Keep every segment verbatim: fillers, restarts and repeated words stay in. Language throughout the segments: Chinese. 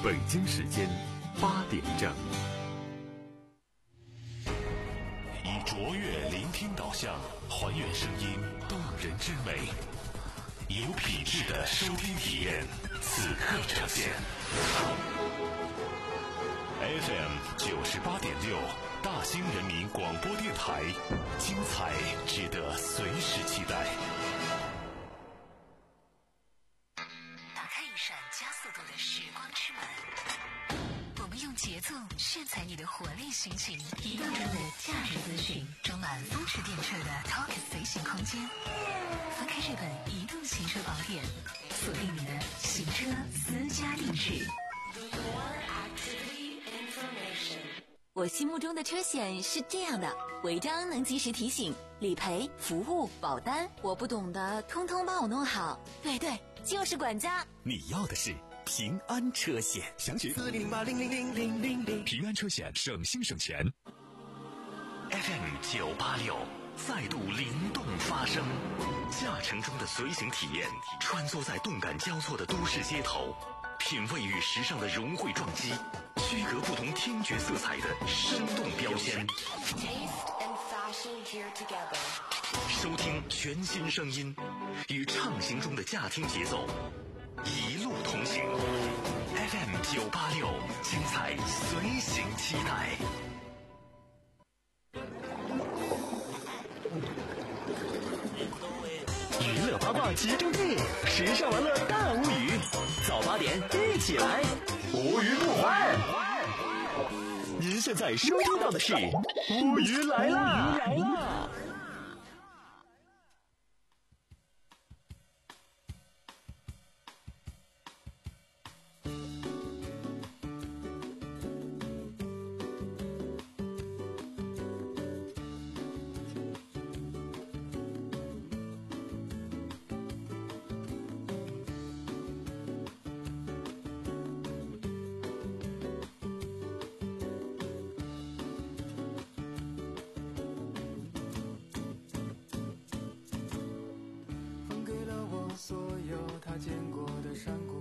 北京时间八点整。以卓越聆听导向，还原声音动人之美，有品质的收听体验，此刻呈现。F M 九十八点六，大兴人民广播电台，精彩值得随时期待。 打开一扇加速度的时光之门，我们用节奏炫彩你的活力心情，移动中的价值资讯，装满风驰电掣的 Talk 随行空间。翻开这本移动行车宝典，锁定你的行车私家定制。 我心目中的车险是这样的：违章能及时提醒，理赔、服务、保单，我不懂的通通帮我弄好。对对，就是管家。 你要的是平安车险，详情四零零八零零零零零零。平安车险，省心省钱。 F M 九八六再度灵动发声，驾乘中的随行体验，穿梭在动感交错的都市街头，品味与时尚的融汇撞击，区隔不同听觉色彩的生动标签。收听全新声音，与畅行中的驾听节奏，一路同行。F M 九八六，精彩随行期待。 娱乐八卦集中地，时尚玩乐大无语，早八点一起来，无语不欢。您现在收听到的是无语来啦！来啦！ 所有他见过的山谷，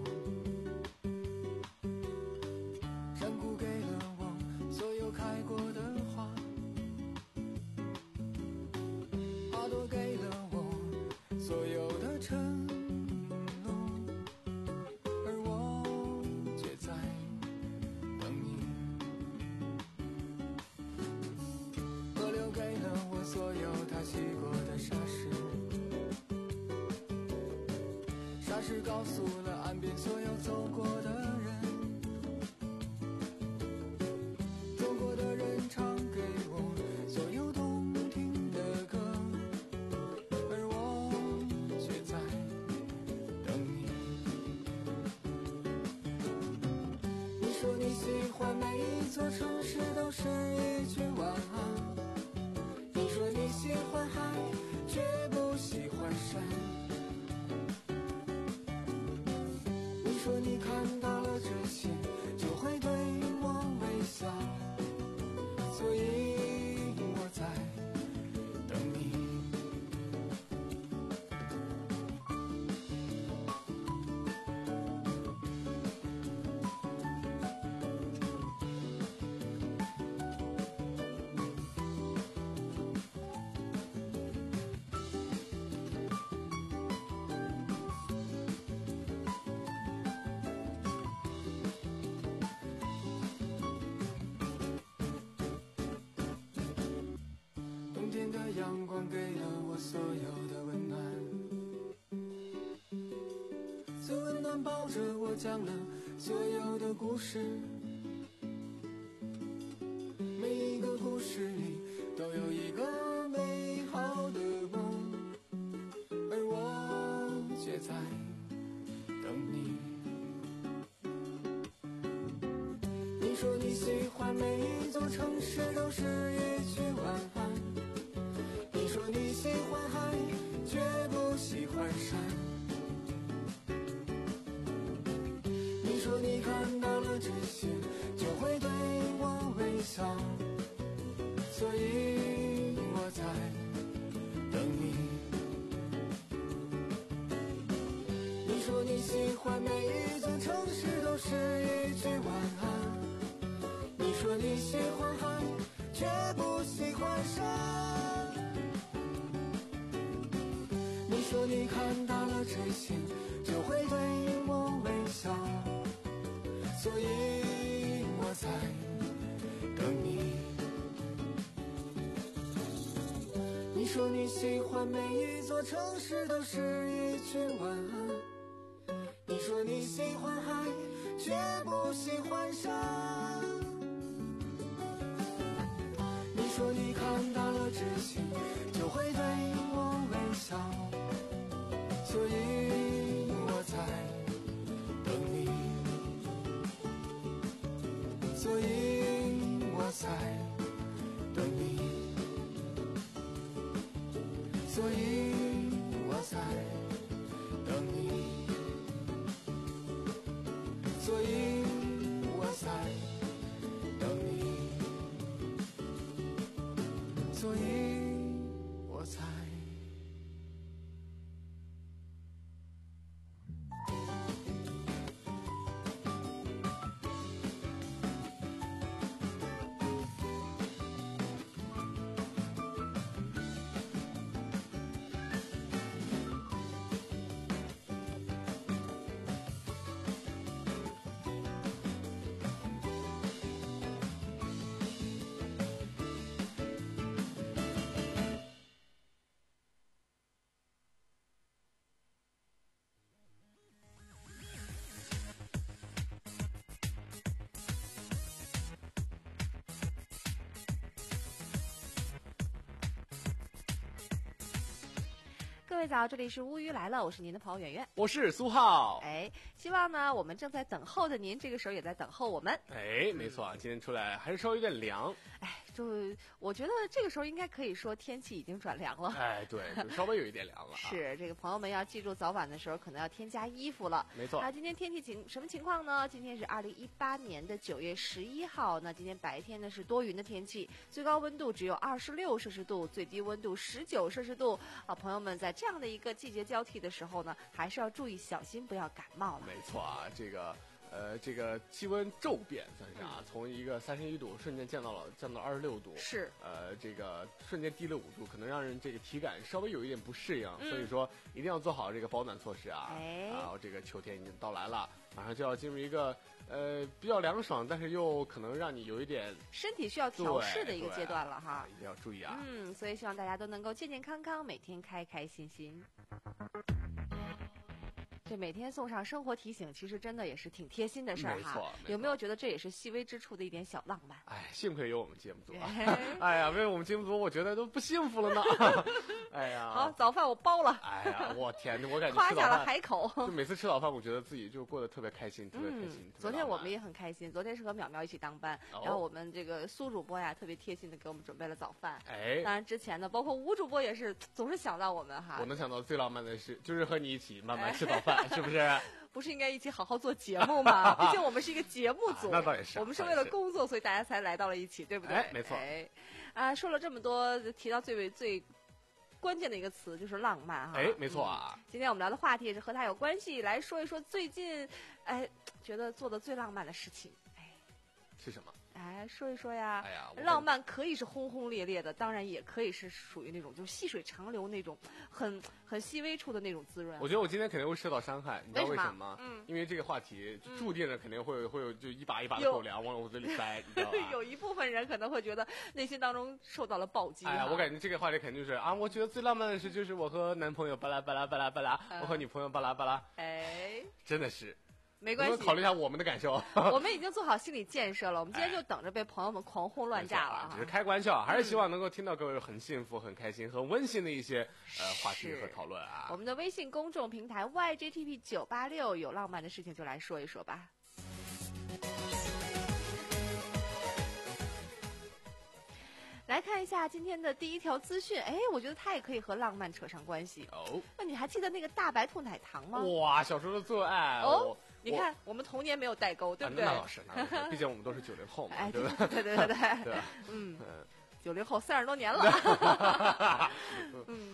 山谷给了我所有开过的花，花朵给了我所有的承诺，而我却在等你。河流给了我所有他洗过的沙石，沙石告诉了岸边所有走过的人，走过的人唱给我所有动听的歌，而我却在等你。你说你喜欢每一座城市都是一句晚安，你说你喜欢海却不喜欢山，说你看到了这些就会对我微笑，所以我在等你。阳光给了我所有的温暖，最温暖抱着我讲了所有的故事，每一个故事里都有一个美好的梦，而我却在等你。你说你喜欢每一座城市都是一句晚安，你说你喜欢海却不喜欢山，你说你看到了这些就会对我微笑，所以我在等你。你说你喜欢每一座城市都是一句句晚安。你说你喜欢海，却不喜欢山。你说你看到了这些，就会对我微笑，所以我在等你。你说你喜欢每一座城市都是一句晚安。你说你喜欢海，却不喜欢山。你说你看到了这些，就会对我微笑，所以我在等你，所以我在等你，所以我在等你，所以我在等你，所以我在。 各位早，这里是乌鱼来了，我是您的朋友圆圆， 我是苏浩。 哎，希望呢，我们正在等候的您，这个时候也在等候我们。 哎，没错，今天出来还是稍微有点凉。 哎，就我觉得这个时候应该可以说天气已经转凉了。 哎，对，就稍微有一点凉了、啊。 是，这个朋友们要记住，早晚的时候可能要添加衣服了。 没错。 那今天天气情什么情况呢？今天是二零一八年的九月十一号。那今天白天呢是多云的天气，最高温度只有二十六摄氏度，最低温度十九摄氏度。啊，朋友们在这样的一个季节交替的时候呢，还是要注意小心，不要感冒了。 没错啊，这个。呃，这个气温骤变算是啊，嗯、从一个三十一度瞬间降到了降到二十六度， 是呃，这个瞬间低了五度，可能让人这个体感稍微有一点不适应， 嗯、 所以说一定要做好这个保暖措施啊。 哎， 然后这个秋天已经到来了，马上就要进入一个呃比较凉爽，但是又可能让你有一点身体需要调试的一个阶段了哈， 一定要注意啊。 嗯，所以希望大家都能够健健康康，每天开开心心。这每天送上生活提醒，其实真的也是挺贴心的事儿哈。 没错， 有没有觉得这也是细微之处的一点小浪漫？ 哎，幸亏有我们节目组啊！哎呀，没有我们节目组，我觉得都不幸福了呢。哎呀， 好，早饭我包了。 哎呀，我天，我感觉夸下了海口。 就每次吃早饭，我觉得自己就过得特别开心，特别开心。 嗯、昨天我们也很开心，昨天是和淼淼一起当班， 哦、 然后我们这个苏主播呀，特别贴心的给我们准备了早饭。 哎， 当然之前呢，包括吴主播也是总是想到我们哈。 我能想到最浪漫的事，就是和你一起慢慢吃早饭，是不是？ 不是应该一起好好做节目吗？毕竟我们是一个节目组， 啊、那倒也是。 我们是为了工作，所以大家才来到了一起，对不对？ 哎，没错。 哎，啊，说了这么多，提到最为最关键的一个词就是浪漫哈。 哎，没错啊、 嗯。今天我们聊的话题也是和它有关系，来说一说最近，哎，觉得做的最浪漫的事情，哎， 是什么？ 哎，说一说呀！ 哎呀， 浪漫可以是轰轰烈烈的，当然也可以是属于那种就是细水长流那种很很细微处的那种滋润。 我觉得我今天肯定会受到伤害，你知道为什么吗？ 嗯， 因为这个话题就注定着肯定会有、嗯、会有就一把一把的狗粮往我嘴里塞，你知道吧？ 有一部分人可能会觉得内心当中受到了暴击。 哎呀，我感觉这个话题肯定就是啊，我觉得最浪漫的事就是我和男朋友巴拉巴拉巴拉巴拉，嗯、我和女朋友巴拉巴拉。 哎， 真的是。 没关系， 我们考虑一下我们的感受。 我们已经做好心理建设了，我们今天就等着被朋友们狂轰乱炸了。 只是开个玩笑，还是希望能够听到各位很幸福、很开心、很温馨的一些呃话题和讨论啊。 我们的微信公众平台 Y J T P 九八六有浪漫的事情就来说一说吧。来看一下今天的第一条资讯，哎，我觉得它也可以和浪漫扯上关系。 哦， 那你还记得那个大白兔奶糖吗？ 哇，小时候的最爱哦。你看，我们童年没有代沟，对不对？ 那倒是，那倒是，毕竟我们都是九零后嘛， 哎， 对不对？对对对对， 对， 嗯，九零后三十多年了。嗯，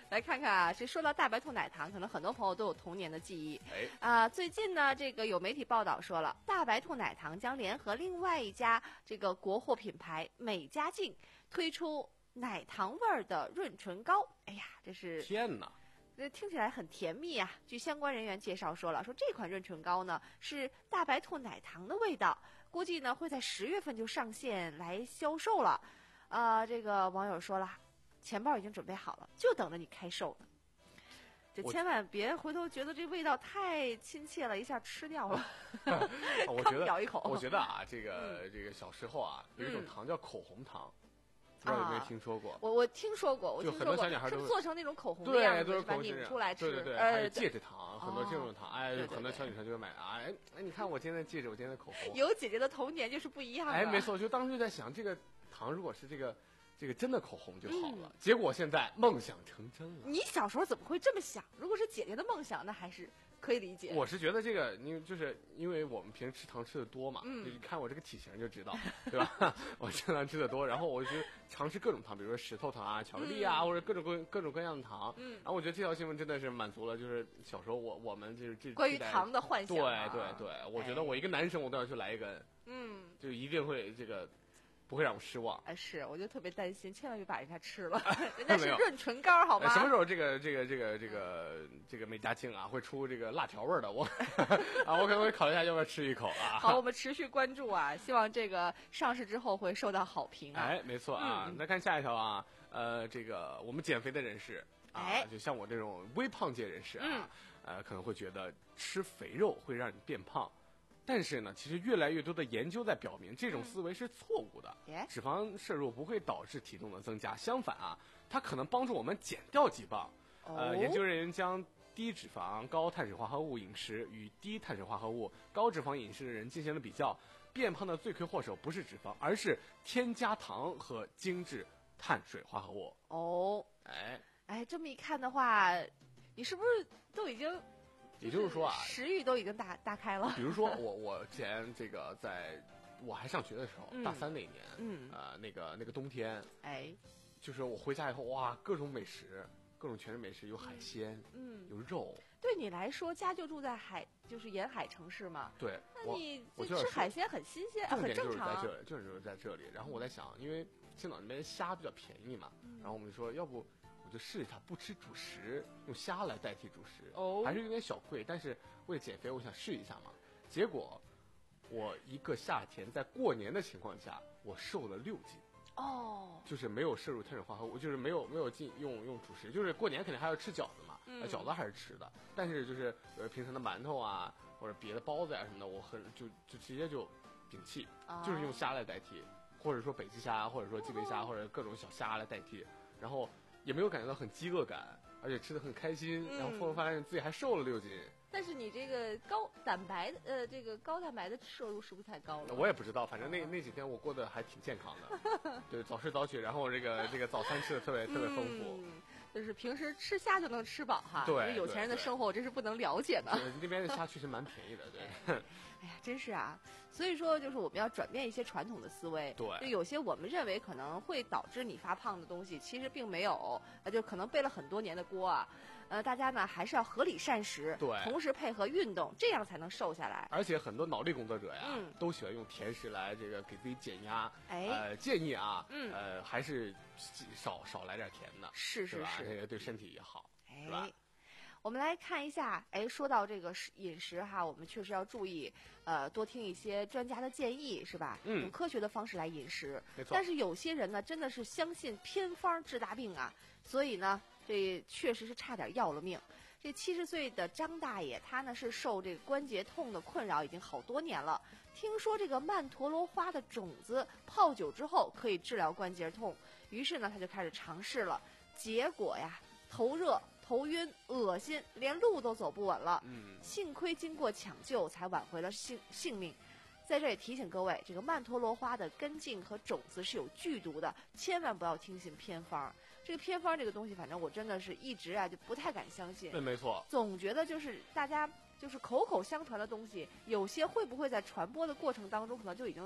来看看啊，这说到大白兔奶糖，可能很多朋友都有童年的记忆。 哎， 啊，最近呢，这个有媒体报道说了，大白兔奶糖将联合另外一家这个国货品牌美加净推出奶糖味儿的润唇膏。哎呀，这是天哪！ 这听起来很甜蜜啊！据相关人员介绍说了，说这款润唇膏呢是大白兔奶糖的味道，估计呢会在十月份就上线来销售了。呃，这个网友说了，钱包已经准备好了，就等着你开售呢。这千万别回头觉得这味道太亲切了，一下吃掉了。 我觉得咬一口。 我觉得啊，这个、嗯、这个小时候啊，有一种糖叫口红糖。嗯不知道有没有听说过？ 啊、我我听说过，我听说过， 就很多小女孩都是做成那种口红的样子， 对，都是把拧出来吃。 对对对， 呃、 还有戒指糖，很多这种糖， 哦、 哎， 对对对很多小女生就会买啊，哎哎，你看我今天的戒指，我今天的口红。 有姐姐的童年就是不一样的。 哎，没错，就当时就在想，这个糖如果是这个这个真的口红就好了。嗯、结果现在梦想成真了。 你小时候怎么会这么想？如果是姐姐的梦想，那还是可以理解。 我是觉得这个，因为就是因为我们平时吃糖吃的多嘛， 嗯， 你看我这个体型就知道，对吧？我吃糖吃的多，然后我就尝试各种糖，比如说石头糖啊、巧克力啊， 嗯、 或者各种各各种各样的糖。 嗯， 然后我觉得这条新闻真的是满足了，就是小时候我我们就是这关于糖的幻想、 啊。对对对，我觉得我一个男生我都要去来一根， 嗯， 就一定会这个。不会让我失望。 哎，是，我就特别担心，千万别把人家吃了，人家是润唇膏，好吗？ 什么时候这个这个这个这个这个美加净啊会出这个辣条味的？我啊，我可能会考虑一下要不要吃一口啊。 好，我们持续关注啊，希望这个上市之后会受到好评啊。 哎，没错啊。 嗯、 那看下一条啊，呃，这个我们减肥的人士啊， 哎、 就像我这种微胖界人士啊， 嗯、 呃，可能会觉得吃肥肉会让你变胖。但是呢，其实越来越多的研究在表明，这种思维是错误的。 嗯、 脂肪摄入不会导致体重的增加，相反啊，它可能帮助我们减掉几磅。 哦、 呃，研究人员将低脂肪、高碳水化合物饮食与低碳水化合物、高脂肪饮食的人进行了比较，变胖的罪魁祸首不是脂肪，而是添加糖和精致碳水化合物。 哦， 哎哎，这么一看的话，你是不是都已经？ 也就是说啊， 食欲都已经打打开了。 比如说我我之前这个在我还上学的时候， 嗯、 大三那年， 嗯， 呃，那个那个冬天， 哎， 就是我回家以后，哇，各种美食，各种全是美食，有海鲜， 嗯， 有肉。 对你来说，家就住在海，就是沿海城市嘛。 对， 那你我吃海鲜很新鲜， 重点很正常。 就是在这里，就是在这里。然后我在想，因为青岛那边虾比较便宜嘛， 嗯、 然后我们就说，要不。我就试一下不吃主食，用虾来代替主食， 哦， 还是有点小贵，但是为了减肥，我想试一下嘛。结果我一个夏天在过年的情况下，我瘦了六斤。 哦， 就是没有摄入碳水化合物，就是没有没有进用用主食，就是过年肯定还要吃饺子嘛， 嗯、 饺子还是吃的，但是就是呃平常的馒头啊或者别的包子啊什么的，我很就就直接就摒弃， 哦、 就是用虾来代替，或者说北极虾，或者说基围虾， 哦、 或者各种小虾来代替，然后。也没有感觉到很饥饿感，而且吃的很开心， 嗯、 然后后来发现自己还瘦了六斤。 但是你这个高蛋白的呃，这个高蛋白的摄入是不是太高了？ 我也不知道，反正那那几天我过得还挺健康的，对，早睡早起，然后这个这个早餐吃的特别特别丰富。 嗯，就是平时吃虾就能吃饱哈。 对， 有钱人的生活我真是不能了解的。 那边的虾确实蛮便宜的，对。 哎呀，真是啊！所以说，就是我们要转变一些传统的思维。 对， 就有些我们认为可能会导致你发胖的东西，其实并没有，呃，就可能背了很多年的锅啊。呃，大家呢还是要合理膳食， 对， 同时配合运动，这样才能瘦下来。 而且很多脑力工作者呀， 嗯、 都喜欢用甜食来这个给自己减压。 哎， 呃，建议啊， 嗯， 呃，还是少少来点甜的， 是是是， 这个对身体也好， 哎、 是吧？ 我们来看一下，哎，说到这个饮食哈，我们确实要注意，呃，多听一些专家的建议，是吧？ 嗯， 用科学的方式来饮食。 没错。 但是有些人呢，真的是相信偏方治大病啊，所以呢，这确实是差点要了命。这七十岁的张大爷，他呢是受这个关节痛的困扰已经好多年了。听说这个曼陀罗花的种子泡酒之后可以治疗关节痛，于是呢他就开始尝试了。结果呀，头热、头晕、恶心，连路都走不稳了。 嗯， 幸亏经过抢救才挽回了性性命。在这也提醒各位，这个曼陀罗花的根茎和种子是有剧毒的，千万不要听信偏方。这个偏方这个东西，反正我真的是一直啊就不太敢相信。 对，没错。 总觉得就是大家就是口口相传的东西，有些会不会在传播的过程当中，可能就已经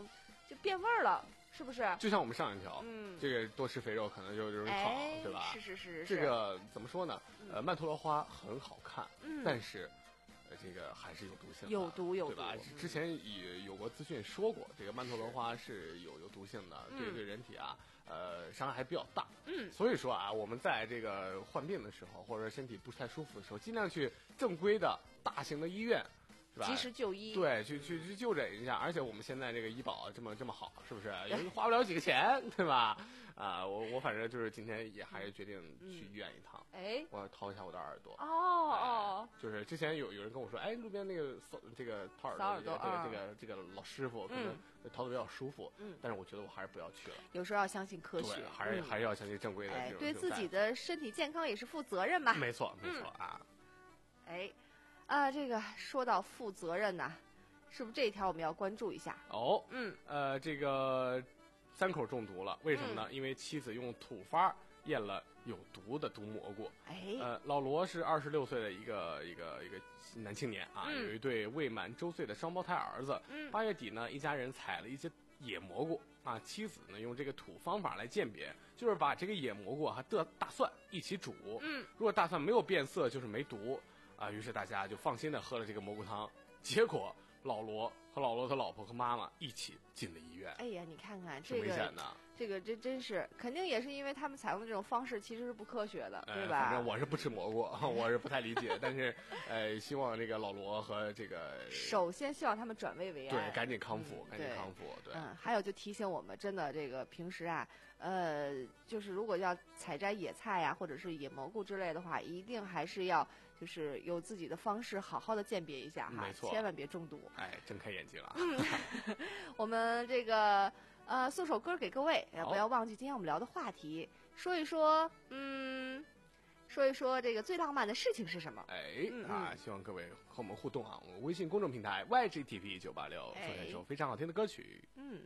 就变味儿了，是不是？ 就像我们上一条， 嗯， 这个多吃肥肉可能就容易哎胖，对吧？ 是是是是。 这个怎么说呢？呃，曼陀罗花很好看， 嗯， 但是。呃，这个还是有毒性的， 有毒有毒， 对吧？之前也有过资讯说过，这个曼陀罗花是有有毒性的， 嗯、 对对人体啊，呃，伤害还比较大。 嗯， 所以说啊，我们在这个患病的时候，或者说身体不太舒服的时候，尽量去正规的大型的医院，是吧？ 及时就医， 对，去去去就诊一下。而且我们现在这个医保这么这么好，是不是？也花不了几个钱，对吧？啊，我我反正就是今天也还是决定去医院一趟， 哎、嗯， 我要掏一下我的耳朵。 哦哦、 哎，就是之前有有人跟我说，哎，路边那个扫这个掏耳朵， 耳朵这个、嗯、这个这个老师傅可能掏的比较舒服， 嗯， 但是我觉得我还是不要去了。 有时候要相信科学， 对，还是、 嗯、 还是要相信正规的这种。 哎，对自己的身体健康也是负责任嘛。 没错，没错、嗯、啊。 哎，啊，这个说到负责任呐、啊，是不是这一条我们要关注一下？ 哦， 嗯， 呃，这个。三口中毒了，为什么呢？嗯、因为妻子用土方验了有毒的毒蘑菇。 哎， 呃，老罗是二十六岁的一个一个一个男青年啊， 嗯、 有一对未满周岁的双胞胎儿子。 嗯， 八月底呢，一家人采了一些野蘑菇啊，妻子呢用这个土方法来鉴别，就是把这个野蘑菇和大大蒜一起煮。 嗯， 如果大蒜没有变色，就是没毒啊。于是大家就放心的喝了这个蘑菇汤。结果老罗和老罗的老婆和妈妈一起进了医院。 哎呀，你看看这个， 危险的， 这个真真是，肯定也是因为他们采用的这种方式其实是不科学的， 呃、 对吧？ 反正我是不吃蘑菇，我是不太理解，但是呃，希望这个老罗和这个， 首先希望他们转危为安， 对，赶紧康复， 嗯、 赶紧康复，对。 嗯，还有就提醒我们，真的这个平时啊，呃，就是如果要采摘野菜呀、啊，或者是野蘑菇之类的话，一定还是要。就是有自己的方式，好好的鉴别一下哈， 没错， 千万别中毒。 哎，睁开眼睛了。 嗯，我们这个呃送首歌给各位，不要忘记今天我们聊的话题，说一说，嗯，说一说这个最浪漫的事情是什么？ 哎， 嗯啊，希望各位和我们互动啊，我们微信公众平台 Y G T P 九八六，送上一首非常好听的歌曲。 嗯。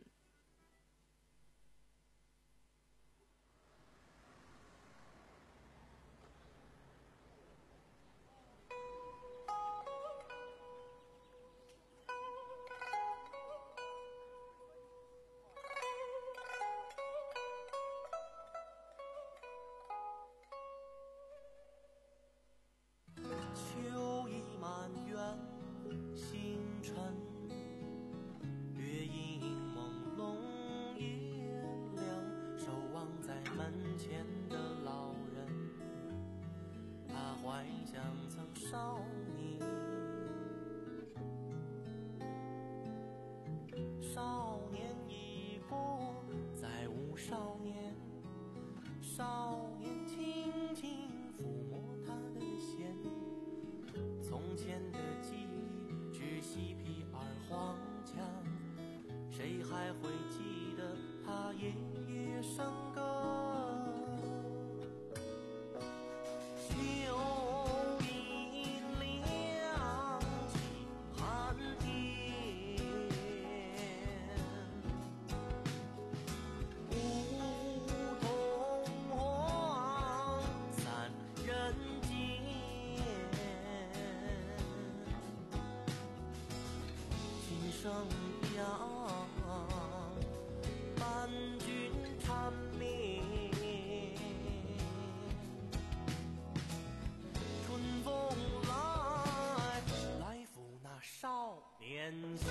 少年已过，再无少年。少年轻轻抚摸他的弦，从前的记忆只细皮而荒腔，谁还会记得他夜夜笙歌？生阳，伴君缠绵。春风来，来抚那少年弦。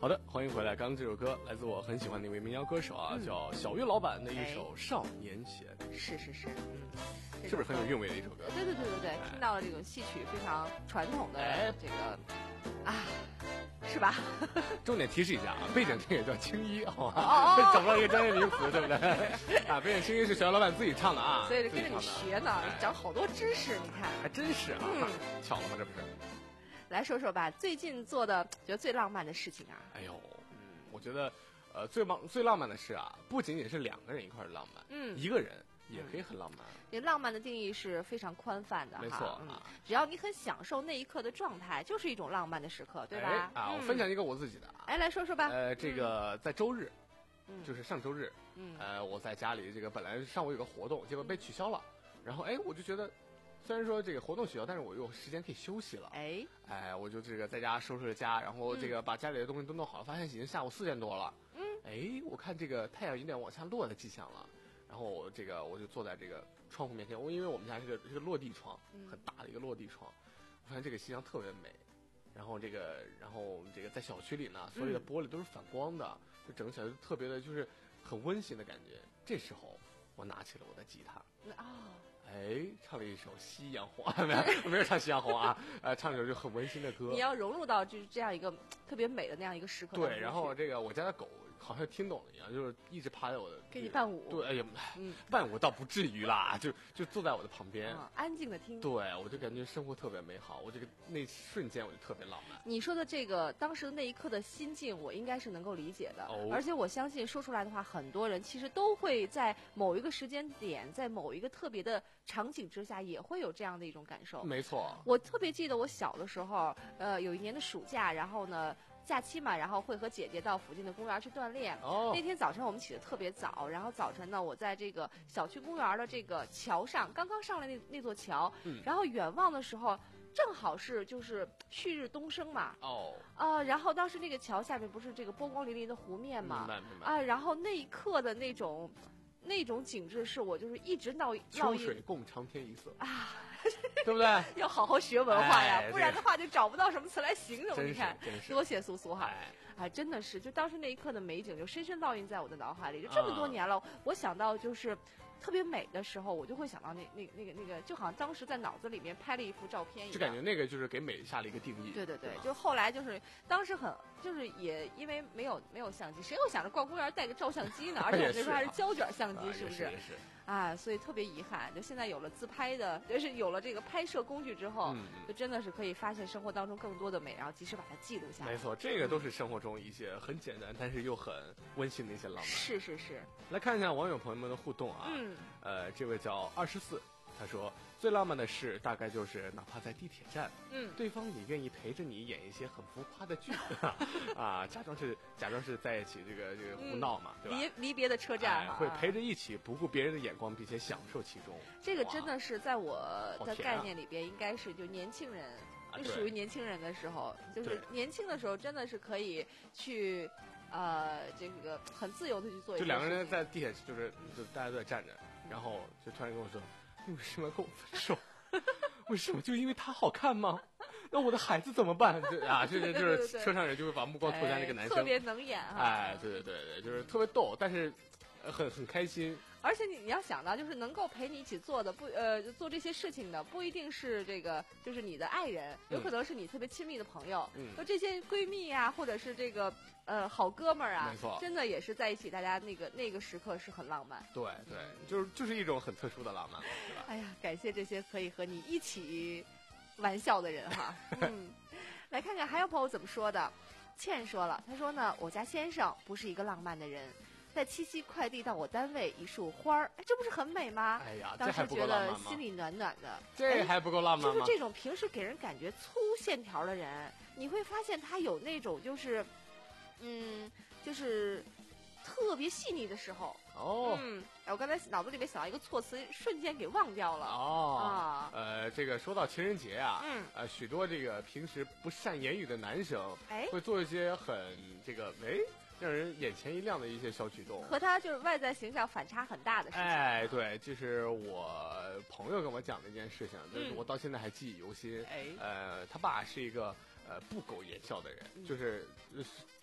好的，欢迎回来。刚刚这首歌来自我很喜欢的一位民谣歌手啊， 嗯、 叫小岳老板的一首《少年弦》。 是是是，嗯， 是不是很有韵味的一首歌？ 对对对对对，哎、听到了这种戏曲非常传统的这个、哎、啊。是吧？ 重点提示一下啊，背景这个叫青衣，好吧？ 哦哦， 找不到一个专业名词，对不对？啊，背景青衣是小老板自己唱的啊， 所以跟着你学呢，哎、长好多知识，你看， 还真是啊，嗯、巧了吗？这不是？ 来说说吧，最近做的觉得最浪漫的事情啊？ 哎呦，嗯，我觉得，呃，最浪最浪漫的事啊，不仅仅是两个人一块儿浪漫， 嗯， 一个人。也可以很浪漫。 你浪漫的定义是非常宽泛的哈， 没错、 嗯啊， 只要你很享受那一刻的状态，就是一种浪漫的时刻，对吧？ 哎、啊、嗯，我分享一个我自己的啊， 哎，来说说吧。 呃，这个在周日， 嗯、 就是上周日， 嗯， 呃，我在家里这个本来上午有个活动，结果被取消了，然后哎，我就觉得。虽然说这个活动取消，但是我有时间可以休息了。 哎， 哎，我就这个在家收拾了家，然后这个把家里的东西都弄好了，发现已经下午四点多了。 嗯， 哎，我看这个太阳有点往下落的迹象了。然后我这个我就坐在这个窗户面前，我因为我们家是个是个落地窗，很大的一个落地窗，我发现这个夕阳特别美。然后这个，然后这个在小区里呢，所有的玻璃都是反光的，嗯、就整起来就特别的，就是很温馨的感觉。这时候我拿起了我的吉他， 哦， 哎，唱了一首《夕阳红》，没有没有唱《夕阳红》啊，呃，唱一首就很温馨的歌。 你要融入到就是这样一个特别美的那样一个时刻。 对，然后这个我家的狗。好像听懂了一样，就是一直趴在我的给你伴舞。 对，哎呀，嗯，伴舞倒不至于啦，就就坐在我的旁边， 嗯、安静的听。 对，我就感觉生活特别美好，我这个那瞬间我就特别浪漫。 你说的这个当时那一刻的心境，我应该是能够理解的， 哦、 而且我相信说出来的话，很多人其实都会在某一个时间点，在某一个特别的场景之下，也会有这样的一种感受。 没错， 我特别记得我小的时候，呃，有一年的暑假，然后呢。假期嘛，然后会和姐姐到附近的公园去锻炼。 哦， 那天早晨我们起得特别早，然后早晨呢，我在这个小区公园的这个桥上，刚刚上来那那座桥， 嗯， 然后远望的时候，正好是就是旭日东升嘛。 哦， 啊、呃，然后当时那个桥下面不是这个波光粼粼的湖面嘛？ 明白明白。 啊、呃，然后那一刻的那种。那种景致是我就是一直闹秋水共长天一色啊， 对不对？ 要好好学文化呀， 哎、 不然的话就找不到什么词来形容。你看多谢苏苏哈， 哎， 哎，真的是，就当时那一刻的美景就深深烙印在我的脑海里。就这么多年了，啊、我想到就是特别美的时候，我就会想到那那那个那个，就好像当时在脑子里面拍了一幅照片一样， 就感觉那个就是给美下了一个定义。 对对对， 对就后来就是当时很就是也因为没有没有相机，谁又想着逛公园带个照相机呢？而且我那时候还是胶卷相机，是不是？ 啊、是啊，所以特别遗憾。就现在有了自拍的，就是有了这个拍摄工具之后， 嗯、 就真的是可以发现生活当中更多的美，然后及时把它记录下来。 没错，这个都是生活中一些很简单，但是又很温馨的一些浪漫。 是是是。 来看一下网友朋友们的互动啊， 嗯， 呃，这位叫二十四，他说最浪漫的事大概就是哪怕在地铁站， 嗯， 对方也愿意陪着你演一些很浮夸的剧，啊，假装是假装是在一起这个这个胡闹嘛， 嗯、 对吧？ 离离别的车站、 哎，会陪着一起不顾别人的眼光，并且享受其中。 这个真的是在我的概念里边， 啊、 应该是就年轻人， 啊、 就属于年轻人的时候，就是年轻的时候真的是可以去。呃，这个很自由的去做一些事情， 就两个人在地铁，就是就大家都在站着，然后就突然跟我说：“你为什么跟我分手？为什么？就因为他好看吗？那我的孩子怎么办？”就啊，这这就是车上人就会把目光投向那个男生， 哎、特别能演哈。 哎，对对对对，就是特别逗，但是很很开心。 而且你你要想到，就是能够陪你一起做的不呃做这些事情的，不一定是这个就是你的爱人，有可能是你特别亲密的朋友。 嗯， 就这些闺蜜呀、啊，或者是这个呃好哥们儿啊， 没错， 真的也是在一起，大家那个那个时刻是很浪漫。 对对，就是就是一种很特殊的浪漫，对吧？ 哎呀，感谢这些可以和你一起玩笑的人哈。嗯，来看看还有朋友怎么说的。倩说了，她说呢，我家先生不是一个浪漫的人。在七夕快递到我单位一束花儿，哎，这不是很美吗？ 哎呀， 当时觉得心里暖暖的。 这还不够浪漫吗？ 就是这种平时给人感觉粗线条的人，你会发现他有那种就是，嗯，就是特别细腻的时候。 哦， 嗯，我刚才脑子里面想到一个措辞，瞬间给忘掉了。 哦， 啊， 呃，这个说到情人节啊， 嗯， 呃，许多这个平时不善言语的男生， 哎， 会做一些很这个哎。让人眼前一亮的一些小举动， 和他就是外在形象反差很大的事情。 哎，对，这是我朋友跟我讲的一件事情，就是嗯、 我到现在还记忆犹新。 哎， 呃，他爸是一个呃不苟言笑的人， 嗯、 就是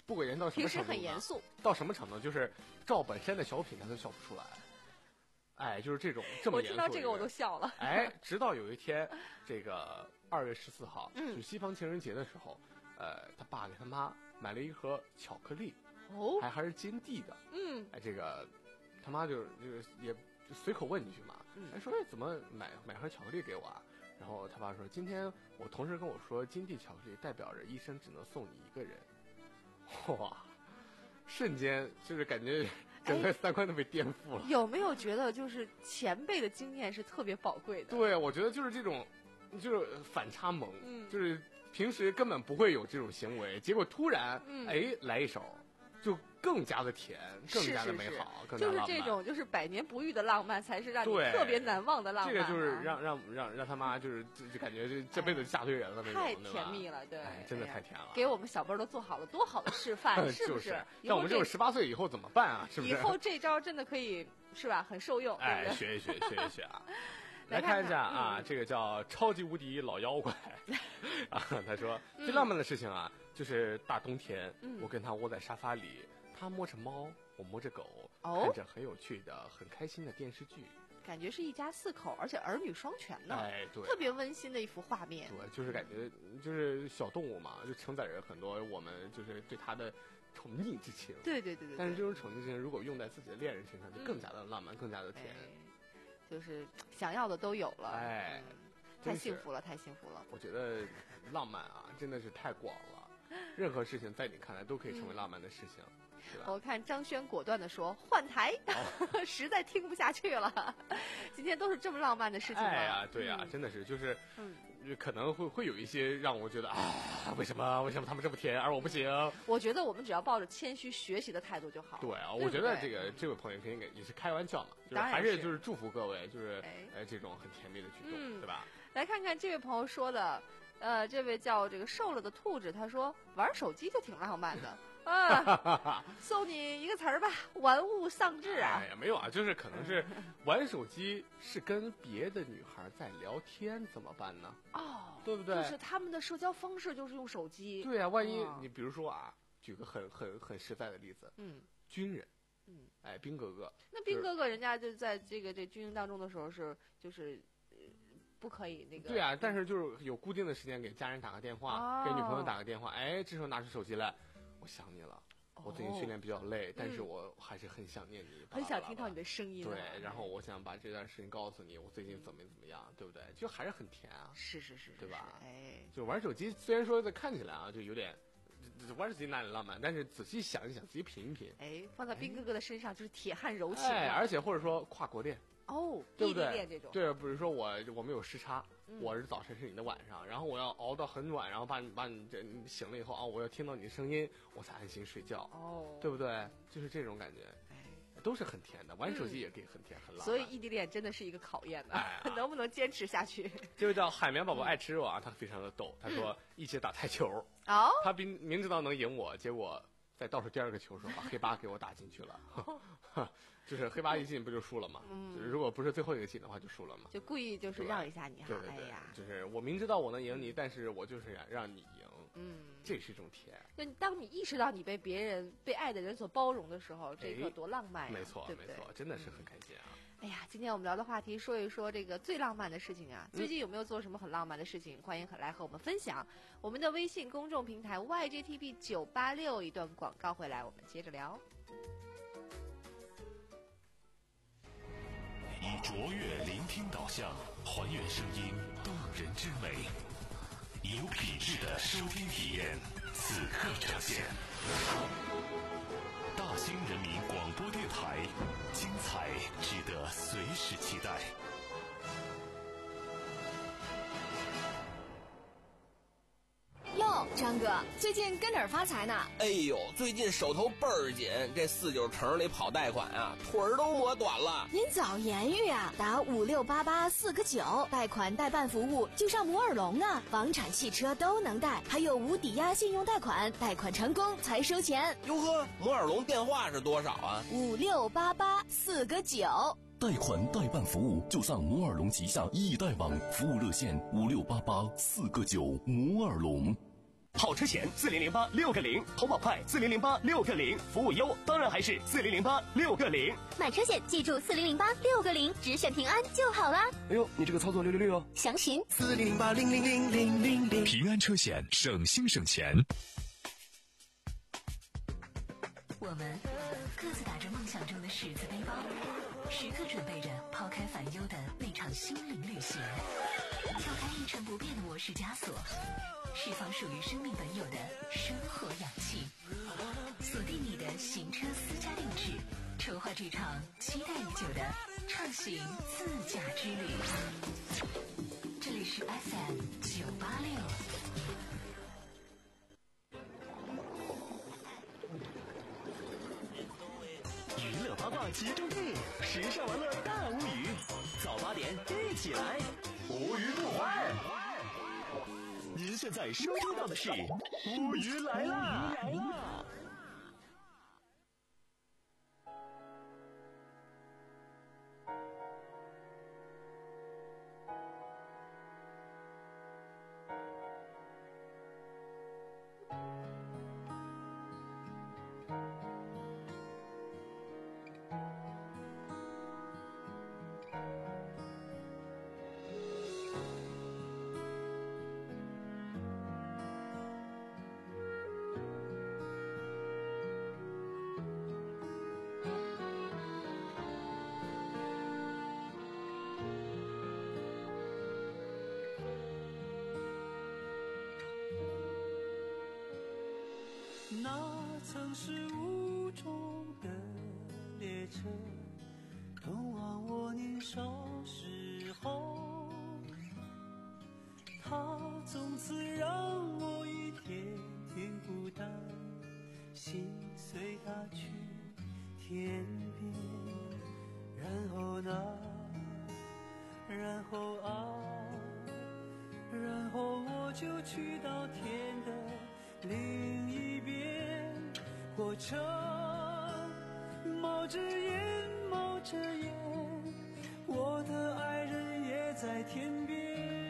不管严到什平时么程度呢， 很严肃， 到什么程度，就是赵本山的小品他都笑不出来。哎，就是这种这么我严肃的人。 听到这个我都笑了。 哎，直到有一天，这个二月十四号， 嗯就西方情人节的时候，呃，他爸给他妈买了一盒巧克力， 哦， 还还是金地的。 嗯， 哎，这个他妈就是就是也就随口问几句嘛， 嗯哎说哎怎么买买盒巧克力给我啊？然后他爸说今天我同事跟我说金地巧克力代表着一生只能送你一个人。哇，瞬间就是感觉整个三观都被颠覆了。 有没有觉得就是前辈的经验是特别宝贵的？ 对，我觉得就是这种，就是反差萌， 嗯就是平时根本不会有这种行为，结果突然， 嗯哎，来一手，就更加的甜，更加的美好，更加就是浪漫。 这种就是百年不遇的浪漫，才是让你对特别难忘的浪漫、啊。 这个就是让让让让他妈就是就就感觉这这辈子嫁对人了那种， 太对吧甜蜜了，对， 哎，真的哎呀太甜了。 给我们小辈儿都做好了多好的示范，是不？ 就是以像我们这种后十八岁以后怎么办啊？是不是？ 以后这招真的可以是吧？很受用， 哎， 对不对？ 学一学，学一学啊！ 来来看一下看看啊， 嗯这个叫超级无敌老妖怪啊，他说嗯最浪漫的事情啊，就是大冬天， 嗯我跟他窝在沙发里，他摸着猫，我摸着狗， 哦看着很有趣的、很开心的电视剧。 感觉是一家四口，而且儿女双全呢， 哎，对， 特别温馨的一幅画面。 对，就是感觉就是小动物嘛，就承载着很多我们就是对它的宠溺之情。 对对对对对。 但是这种宠溺之情如果用在自己的恋人身上，就更加的浪漫，更加的甜。 哎，就是想要的都有了， 哎嗯，太真是幸福了，太幸福了。 我觉得浪漫啊，真的是太广了，任何事情在你看来都可以成为浪漫的事情，对吧？ 我看张轩果断的说换台， 哦实在听不下去了。今天都是这么浪漫的事情吗？ 哎呀，对呀、 嗯真的是就是， 嗯可能会会有一些让我觉得啊，为什么为什么他们这么甜，而我不行？ 我觉得我们只要抱着谦虚学习的态度就好。 对啊， 对不我觉得对这个这位朋友肯定也是开玩笑嘛，就是当然还是是就是祝福各位，就是哎呃这种很甜蜜的举动， 嗯对吧？ 来看看这位朋友说的，呃，这位叫这个瘦了的兔子，他说玩手机就挺浪漫的啊，送你一个词儿吧，玩物丧志啊哎。呀，没有啊，就是可能是玩手机是跟别的女孩在聊天，怎么办呢？ 哦， 对不对就是他们的社交方式就是用手机。 对啊，万一哦你比如说啊，举个很很很实在的例子， 嗯， 军人， 嗯， 哎，兵哥哥， 那兵哥哥人家就在这个这军营当中的时候是就是。呃不可以那个。 对啊，但是就是有固定的时间给家人打个电话， 哦给女朋友打个电话，哎，这时候拿出手机来，我想你了，我最近训练比较累，但是我还是很想念你， 哦很想听到你的。 的声音啊。 对，然后我想把这段事情告诉你，我最近怎么怎么样，对不对？就还是很甜啊， 是是是， 对吧是哎， 就玩手机，虽然说在看起来啊，就有点玩手机哪里浪漫，但是仔细想一想，仔细品一品， 哎，放在兵哥哥的身上就是铁汉柔情哎， 啊。 而且或者说跨国恋， 哦，异对不对地恋这种。 对，比如说我我们有时差， 嗯我是早晨是你的晚上，然后我要熬到很晚，然后把你把你这你醒了以后啊，我要听到你的声音，我才安心睡觉， 哦， 对不对？就是这种感觉， 哎， 都是很甜的。玩手机也可以很甜，很浪漫。 所以异地恋真的是一个考验的， 哎呀能不能坚持下去？ 这位叫海绵宝宝爱吃肉啊，他非常的逗，他说一起打台球， 哦， 他明明知道能赢我，结果在倒数第二个球时候把黑八给我打进去了。就是黑八一进不就输了吗？ 嗯就是如果不是最后一个进的话就输了嘛。 就故意就是让一下你哈对，对对， 哎呀， 就是我明知道我能赢你，但是我就是想让你赢， 嗯， 这是一种甜。 就当你意识到你被别人被爱的人所包容的时候，这一刻哎多浪漫呀， 没错对不对？ 没错，真的是很开心啊。 哎呀，今天我们聊的话题，说一说这个最浪漫的事情啊。 嗯最近有没有做什么很浪漫的事情？欢迎来和我们分享。我们的微信公众平台 Y J T B 九八六，一段广告回来，我们接着聊。 以卓越聆听导向，还原声音动人之美，以有品质的收听体验，此刻呈现。大兴人民广播电台，精彩值得随时期待。 哟，张哥，最近跟哪儿发财呢？ 哎呦，最近手头倍儿紧，这四九城里跑贷款啊，腿儿都磨短了。 您早言语啊！打五六八八四个九，贷款代办服务就上摩尔龙啊，房产、汽车都能贷，还有无抵押信用贷款，贷款成功才收钱。 哟呵，摩尔龙电话是多少啊？ 五六八八四个九。 贷款代办服务就上摩尔龙旗下易贷网，服务热线五六八八四个九摩尔龙。 好车险四零零八六个零，投保快四零零八六个零，服务优当然还是四零零八六个零。 买车险记住四零零八六个零，只选平安就好啦。 哎呦，你这个操作六六六哦！ 详询四零零八零零零零零零。 平安车险，省心省钱。 我们各自打着梦想中的十字背包，时刻准备着抛开烦忧的那场心灵旅行，跳开一成不变的我是枷锁，释放属于生命本有的生活氧气，锁定你的行车私家定制，筹划这场期待已久的畅行自驾之旅。这里是 F M 九八六。 娱乐八卦集中地，时尚玩乐大无语，早八点一起来，无语不欢。您现在收听到的是无语来啦！ 那曾是雾中的列车，通往我年少时候，它从此让我一天天孤单，心随它去天边，然后呢，然后啊，然后我就去到天的另一边，火车冒着烟冒着烟，我的爱人也在天边。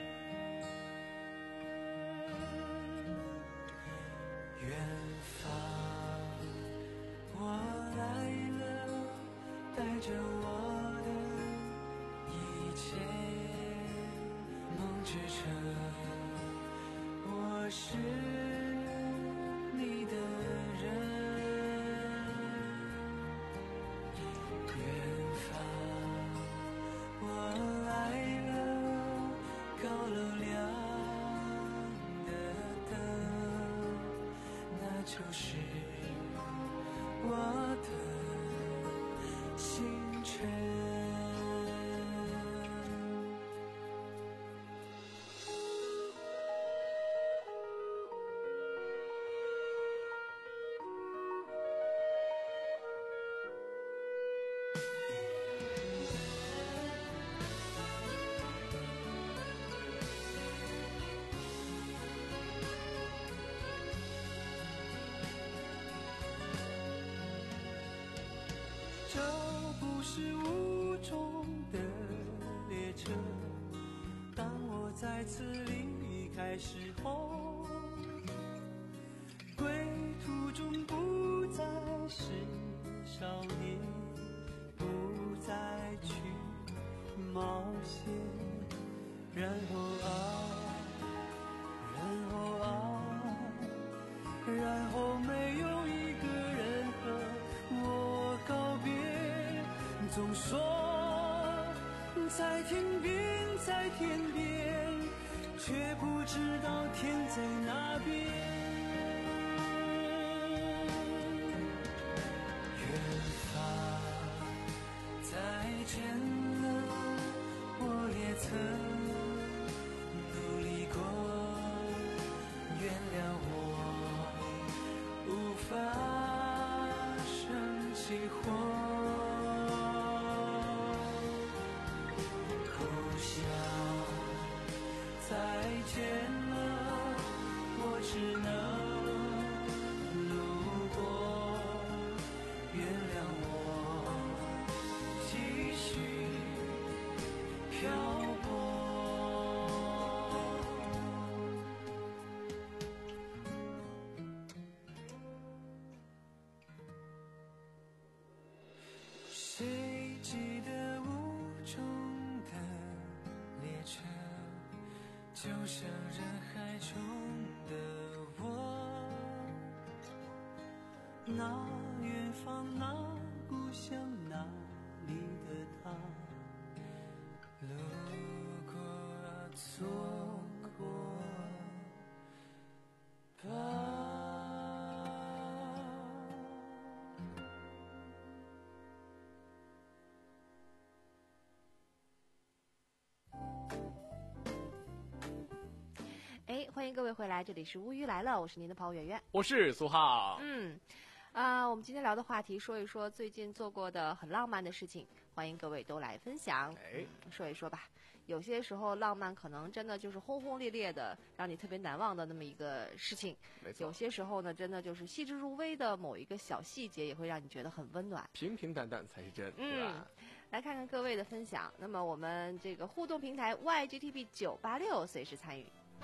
远方我来了，带着我的一切，梦之城，我是你的人。远方我来了，高楼亮的灯，那就是我的星辰。这不是雾中的列车，当我再次离开时候，归途中不再是少年，不再去冒险，然后啊，然后啊，然后没有一个人和我告别，总说在天边，在天边，却不知道天在哪边。远方再见了，我也曾努力过，原谅我无法生起火。再见了，我只能路过，原谅我继续漂泊。 就像人海中的我，那远方，那故乡，那里的他，路过错过吧。 哎，欢迎各位回来，这里是乌鱼来了，我是您的朋友圆圆， 我是苏浩。 嗯，啊、呃，我们今天聊的话题，说一说最近做过的很浪漫的事情，欢迎各位都来分享。 哎， 说一说吧。有些时候浪漫可能真的就是轰轰烈烈的，让你特别难忘的那么一个事情。 没错。 有些时候呢，真的就是细致入微的某一个小细节，也会让你觉得很温暖。 平平淡淡才是真， 嗯、 对吧？ 来看看各位的分享。那么我们这个互动平台 Y G T B 九八六随时参与。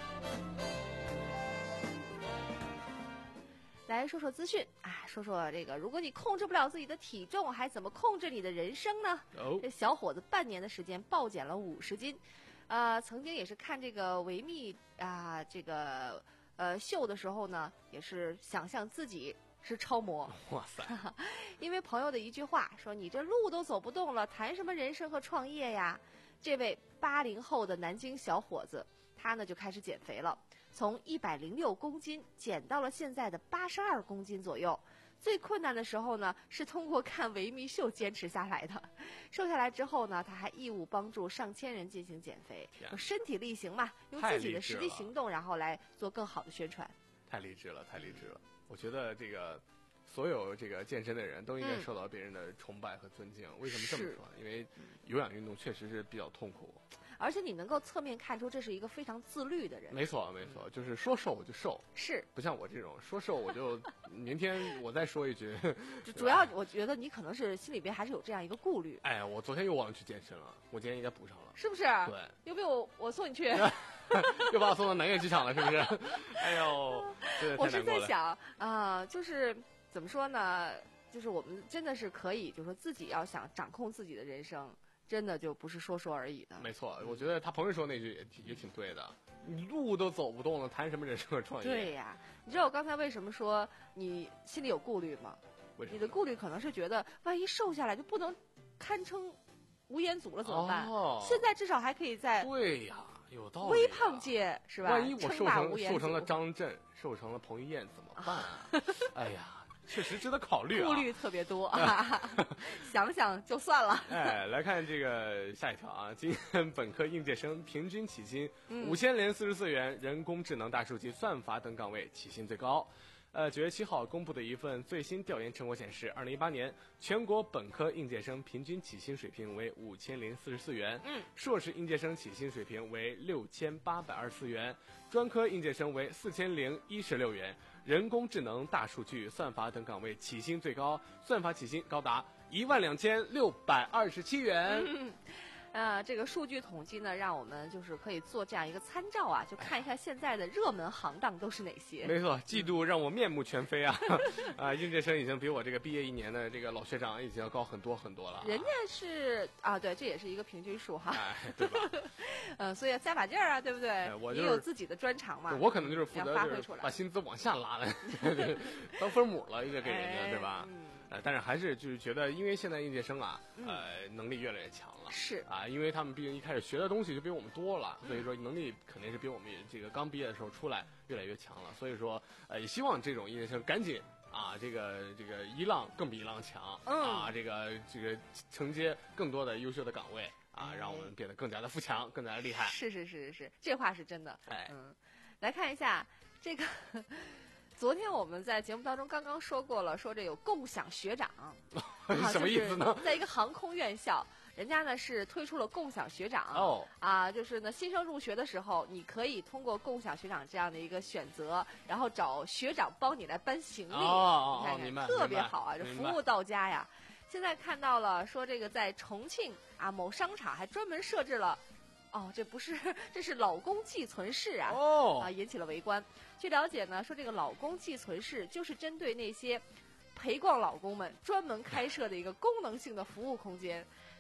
来说说资讯啊，说说这个，如果你控制不了自己的体重，还怎么控制你的人生呢？ 哦， 这小伙子半年的时间暴减了五十斤，呃，曾经也是看这个维密啊、这个呃秀的时候呢，也是想象自己是超模。 哇塞！ 因为朋友的一句话说：“你这路都走不动了，谈什么人生和创业呀？”这位八零后的南京小伙子，他呢就开始减肥了。从一百零六公斤减到了现在的八十二公斤左右。最困难的时候呢，是通过看维密秀坚持下来的。瘦下来之后呢，他还义务帮助上千人进行减肥，身体力行嘛，用自己的实际行动，然后来做更好的宣传。 太励志了，太励志了！我觉得这个所有这个健身的人都应该受到别人的崇拜和尊敬。嗯、为什么这么说呢？因为有氧运动确实是比较痛苦。 而且你能够侧面看出这是一个非常自律的人。 没错，没错，就是说瘦我就瘦， 是不像我这种说瘦我就明天我再说一句。 主要我觉得你可能是心里边还是有这样一个顾虑。 哎，我昨天又忘了去健身了，我今天应该补上了， 是不是？ 对， 要不要我我送你去？ 又把我送到南苑机场了，是不是？哎呦，真的太难过了。 我是在想啊、呃，就是怎么说呢？就是我们真的是可以，就是说自己要想掌控自己的人生。真的就不是说说而已的。 没错，我觉得他朋友说那句也挺也挺对的，你路都走不动了，谈什么人生和创业？ 对呀，你知道我刚才为什么说你心里有顾虑吗？ 为什么？ 你的顾虑可能是觉得，万一瘦下来就不能堪称吴彦祖了怎么办？ 哦、 现在至少还可以在对呀，有道理、啊。 微胖界是吧？ 万一我瘦成瘦成了张震，瘦成了彭于晏怎么办、啊？哎呀。确实值得考虑啊， 顾虑特别多啊，想想就算了。 哎，来看这个下一条啊，今年本科应届生平均起薪五千零四十四元，人工智能、大数据、算法等岗位起薪最高。呃，九月七号公布的一份最新调研成果显示，二零一八年全国本科应届生平均起薪水平为五千零四十四元， 嗯， 硕士应届生起薪水平为六千八百二十四元，专科应届生为四千零一十六元。人工智能、大数据、算法等岗位起薪最高，算法起薪高达一万两千六百二十七元。 嗯呃，这个数据统计呢，让我们就是可以做这样一个参照啊，就看一看现在的热门行当都是哪些。 没错，季度让我面目全非啊！啊，应届生已经比我这个毕业一年的这个老学长已经要高很多很多了、啊。 人家是啊，对，这也是一个平均数哈。 哎，对吧？ 嗯，所以要加把劲儿啊，对不对？ 哎、我、就是、 你有自己的专长嘛。 我可能就是负责发挥出来， 把薪资往下拉的，当分母了，一个给人家， 哎、 对吧？ 嗯呃，但是还是就是觉得，因为现在应届生啊，呃，能力越来越强了。 是啊，因为他们毕竟一开始学的东西就比我们多了，所以说能力肯定是比我们这个刚毕业的时候出来越来越强了。所以说，呃，也希望这种应届生赶紧啊，这个这个一浪更比一浪强、 嗯、 啊，这个这个承接更多的优秀的岗位啊，让我们变得更加的富强，更加的厉害。 是是是是是，这话是真的。 哎， 嗯，来看一下这个。昨天我们在节目当中刚刚说过了，说这有共享学长， 什么意思呢？ 在一个航空院校，人家呢是推出了共享学长哦， 啊，就是呢新生入学的时候，你可以通过共享学长这样的一个选择，然后找学长帮你来搬行李， 哦、 你看看、哦、特别好啊，这服务到家呀。现在看到了说这个在重庆啊某商场还专门设置了。哦，这不是，这是老公寄存室啊！ 哦， 啊，引起了围观。据了解呢，说这个老公寄存室就是针对那些陪逛老公们专门开设的一个功能性的服务空间。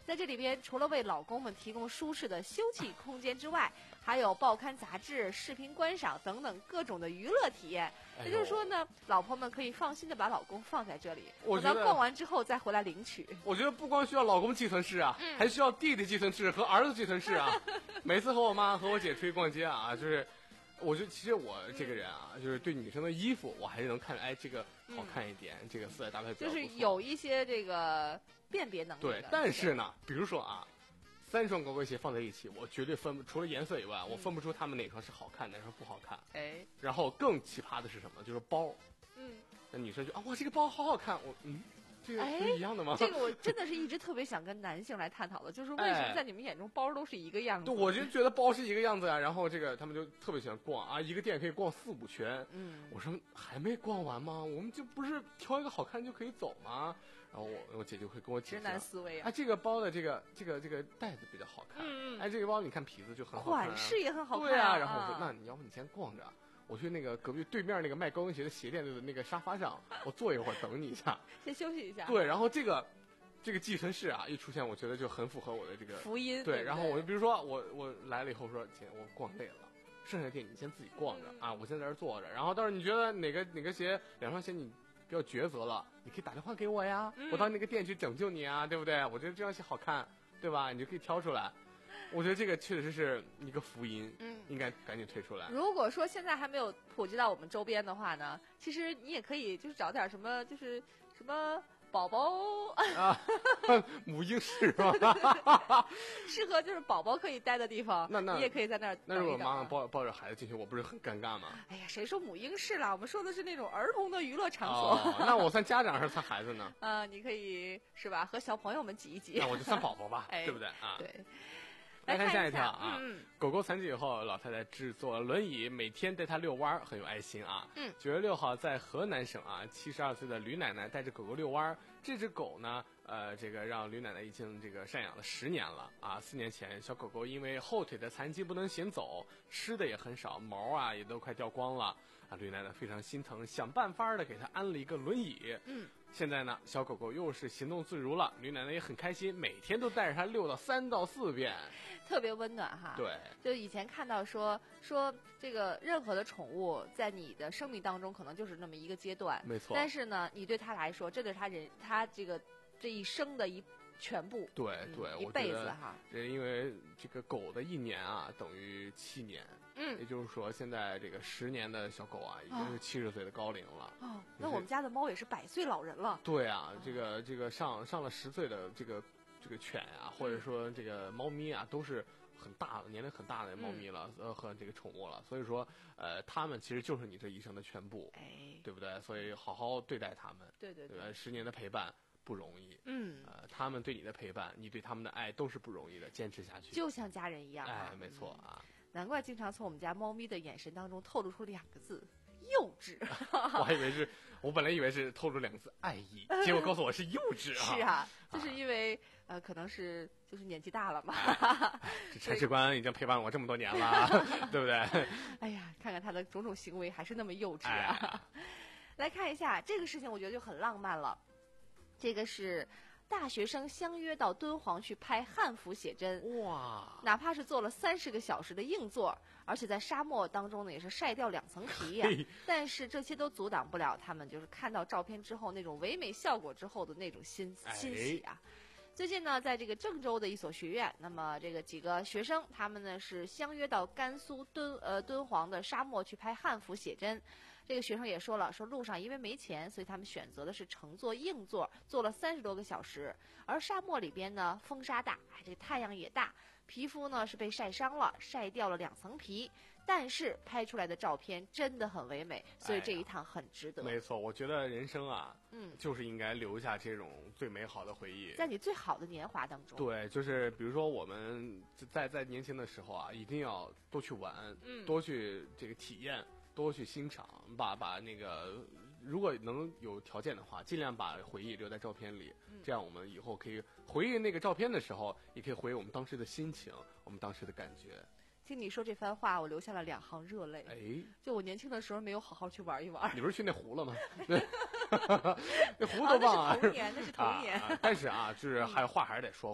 在这里边，除了为老公们提供舒适的休憩空间之外，还有报刊杂志、视频观赏等等各种的娱乐体验。也就是说呢，老婆们可以放心的把老公放在这里， 我等到逛完之后再回来领取。 我觉得不光需要老公寄存室啊， 嗯、 还需要弟弟寄存室和儿子寄存室啊。每次和我妈和我姐出去逛街啊，就是。我觉得其实我这个人啊，嗯、就是对女生的衣服，我还是能看，哎，这个好看一点，嗯、这个色彩搭配比较不错， 就是有一些这个辨别能力的。 对，但是呢，比如说啊，三双高跟鞋放在一起，我绝对分不除了颜色以外，嗯、我分不出他们哪双是好看，哪双不好看。 哎， 然后更奇葩的是什么？就是包。嗯，那女生就啊，哇，这个包好好看，我嗯。这个不是一样的吗？ 这个我真的是一直特别想跟男性来探讨的，就是为什么在你们眼中包都是一个样子？ 对，我就觉得包是一个样子啊。然后这个他们就特别喜欢逛啊，一个店可以逛四五圈。嗯，我说还没逛完吗？我们就不是挑一个好看就可以走吗？然后我我姐就会跟我解释， 直男思维啊。 哎，这个包的这个这个这个袋子比较好看。嗯嗯。哎，这个包你看皮子就很好看、啊， 款式也很好看、啊。 对啊。然后我说，那你要不你先逛着。我去那个隔壁对面那个卖高跟鞋的鞋店的那个沙发上，我坐一会儿等你一下， 先休息一下。 对，然后这个这个寄存室啊一出现，我觉得就很符合我的这个福音。 对， 对然后我就比如说我我来了以后说，姐我逛累了，剩下的店你先自己逛着、嗯、啊，我先在这坐着。然后到时候你觉得哪个哪个鞋两双鞋你比较抉择了，你可以打电话给我呀，嗯、我到那个店去拯救你啊，对不对？我觉得这双鞋好看，对吧？你就可以挑出来。我觉得这个确实是一个福音，嗯，应该赶紧推出来。 如果说现在还没有普及到我们周边的话呢，其实你也可以就是找点什么，就是什么宝宝啊，母婴室是吧？ 适合就是宝宝可以待的地方， 那那你也可以在那儿。 那如果妈妈抱抱着孩子进去，我不是很尴尬吗？ 哎呀，谁说母婴室了？我们说的是那种儿童的娱乐场所。 哦、那我算家长还是算孩子呢？ 啊、呃，你可以是吧？和小朋友们挤一挤。 那我就算宝宝吧， 哎、 对不对啊？ 对。 来看下一条啊， 嗯、 狗狗残疾以后，老太太制作轮椅，每天带它遛弯，很有爱心啊。 嗯， 九月六号，在河南省啊，七十二岁的吕奶奶带着狗狗遛弯，这只狗呢，呃，这个让吕奶奶已经这个赡养了十年了啊。四年前，小狗狗因为后腿的残疾不能行走，吃的也很少，毛啊也都快掉光了啊。吕奶奶非常心疼，想办法的给它安了一个轮椅。 嗯。 现在呢，小狗狗又是行动自如了，吕奶奶也很开心，每天都带着它遛到三到四遍， 特别温暖哈。 对， 就以前看到说说这个任何的宠物在你的生命当中可能就是那么一个阶段， 没错。 但是呢，你对它来说，这是它人它这个这一生的一全部。 对对， 嗯、一辈子哈。 因为这个狗的一年啊等于七年。 嗯， 也就是说，现在这个十年的小狗啊，已经是七十岁的高龄了。 哦，那我们家的猫也是百岁老人了。 对啊，这个这个上上了十岁的这个这个犬啊，或者说这个猫咪啊，都是很大年龄很大的猫咪了， 嗯、 呃和这个宠物了。所以说，呃，它们其实就是你这一生的全部， 哎， 对不对？所以好好对待它们。 对对对， 对吧？十年的陪伴不容易。 嗯， 呃，他们对你的陪伴，你对他们的爱都是不容易的，坚持下去， 就像家人一样、 啊。哎，没错啊。 难怪经常从我们家猫咪的眼神当中透露出两个字幼稚。 我还以为是我本来以为是透露两个字爱意，结果告诉我是幼稚啊。 是啊，就是因为、啊、呃，可能是就是年纪大了嘛。 这铲屎官已经陪伴我这么多年了，对不对？ 哎呀，看看他的种种行为还是那么幼稚啊。哎、来看一下这个事情，我觉得就很浪漫了。这个是。大学生相约到敦煌去拍汉服写真， 哇！哪怕是做了三十个小时的硬座，而且在沙漠当中呢，也是晒掉两层皮呀、啊。但是这些都阻挡不了他们，就是看到照片之后那种唯美效果之后的那种欣欣喜啊。最近呢，在这个郑州的一所学院，那么这个几个学生，他们呢是相约到甘肃敦呃敦煌的沙漠去拍汉服写真。这个学生也说了，说路上因为没钱，所以他们选择的是乘坐硬座，坐了三十多个小时。而沙漠里边呢，风沙大，这个太阳也大，皮肤呢是被晒伤了，晒掉了两层皮。但是拍出来的照片真的很唯美，所以这一趟很值得。 哎、没错，我觉得人生啊，嗯，就是应该留下这种最美好的回忆， 在你最好的年华当中。 对，就是比如说我们在在年轻的时候啊，一定要多去玩，嗯，多去这个体验。多去欣赏，把把那个，如果能有条件的话，尽量把回忆留在照片里，嗯、这样我们以后可以回忆那个照片的时候，也可以回忆我们当时的心情，我们当时的感觉。 听你说这番话，我流下了两行热泪。 哎， 就我年轻的时候没有好好去玩一玩。 你不是去那湖了吗？那湖多棒啊！ 那是童年，那是童年。 啊、但是啊，就是还话还是得说回来。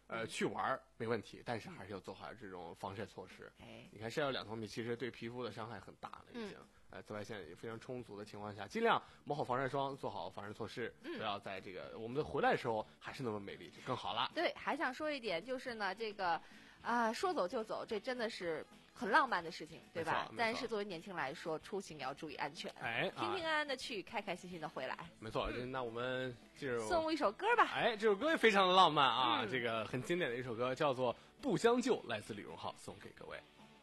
呃，去玩没问题，但是还是要做好这种防晒措施。 哎， 你看晒到两头皮，其实对皮肤的伤害很大了，已经。 嗯呃，紫外线也非常充足的情况下，尽量抹好防晒霜，做好防晒措施， 嗯不要在这个我们的回来的时候还是那么美丽，就更好了。 对，还想说一点，就是呢，这个啊、说走就走，这真的是很浪漫的事情，对吧没错？没错但是作为年轻人来说，出行也要注意安全， 哎， 平平啊、 安安的去，开开心心的回来。 没错。 嗯那我们进入送一首歌吧。 哎，这首歌也非常的浪漫啊， 嗯这个很经典的一首歌，叫做《不将就》，来自李荣浩，送给各位。